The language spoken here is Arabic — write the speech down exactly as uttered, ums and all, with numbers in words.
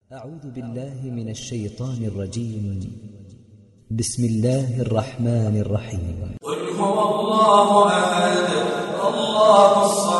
أعوذ بالله من الشيطان الرجيم. بسم الله الرحمن الرحيم. قل هو الله أحد الله الصمد